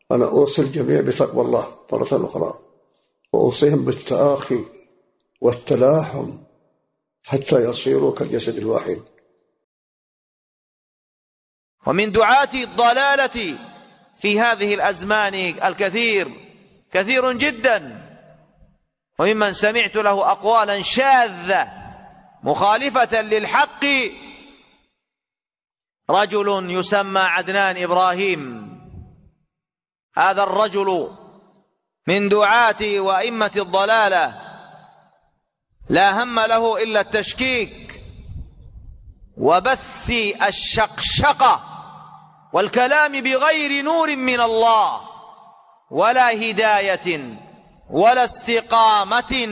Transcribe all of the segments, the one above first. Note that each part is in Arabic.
أنا أوصي الجميع بتقوى الله مرة أخرى، وأوصيهم بالتآخي والتلاحم حتى يصيروا كالجسد الواحد. ومن دعاة الضلالة في هذه الأزمان كثير جدا، وممن سمعت له أقوالا شاذة مخالفة للحق رجل يسمى عدنان إبراهيم. هذا الرجل من دعاة وأئمة الضلالة لا هم له إلا التشكيك وبث الشقشقة والكلام بغير نور من الله ولا هداية ولا استقامة،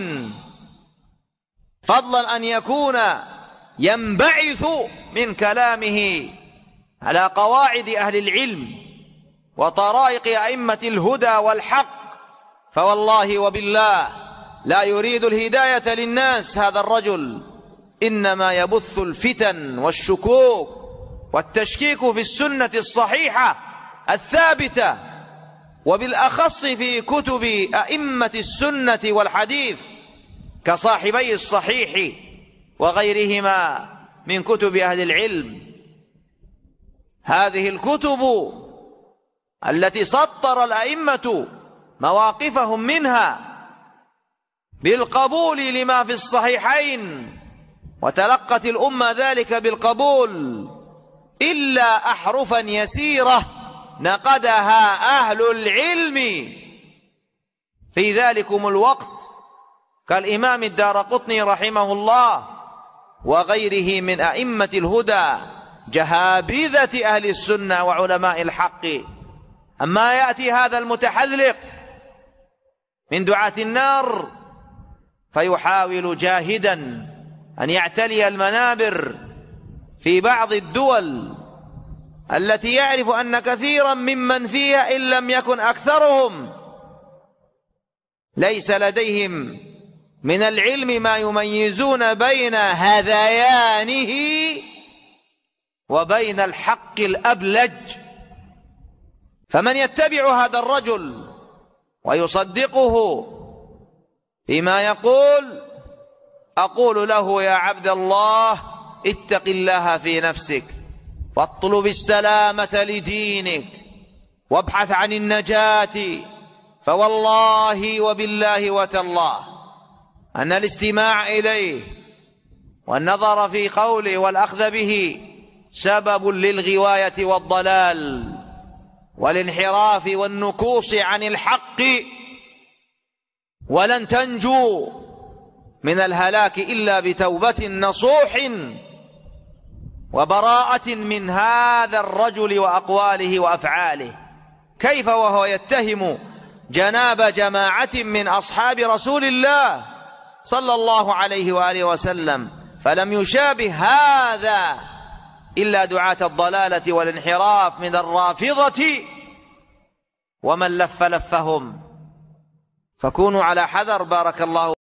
فضلا أن يكون ينبعث من كلامه على قواعد أهل العلم وطرائق أئمة الهدى والحق. فوالله وبالله لا يريد الهداية للناس هذا الرجل، إنما يبث الفتن والشكوك والتشكيك في السنة الصحيحة الثابتة، وبالأخص في كتب أئمة السنة والحديث كصاحبي الصحيح وغيرهما من كتب أهل العلم. هذه الكتب التي سطر الأئمة مواقفهم منها بالقبول لما في الصحيحين، وتلقت الأمة ذلك بالقبول، إلا أحرفا يسيرة نقدها أهل العلم في ذلكم الوقت كالإمام الدارقطني رحمه الله وغيره من أئمة الهدى جهابذة أهل السنة وعلماء الحق. أما يأتي هذا المتحذلق من دعاة النار فيحاول جاهدا أن يعتلي المنابر في بعض الدول التي يعرف أن كثيرا ممن فيها إن لم يكن أكثرهم ليس لديهم من العلم ما يميزون بين هذيانه وبين الحق الأبلج. فمن يتبع هذا الرجل ويصدقه فيما يقول، أقول له: يا عبد الله، اتق الله في نفسك واطلب السلامة لدينك وابحث عن النجاة، فوالله وبالله وتالله أن الاستماع إليه والنظر في قوله والأخذ به سبب للغواية والضلال والانحراف والنكوص عن الحق، ولن تنجو من الهلاك إلا بتوبة نصوح وبراءة من هذا الرجل وأقواله وأفعاله. كيف وهو يتهم جناب جماعة من أصحاب رسول الله صلى الله عليه وآله وسلم، فلم يشابه هذا إلا دعاة الضلالة والانحراف من الرافضة ومن لف لفهم. فكونوا على حذر، بارك الله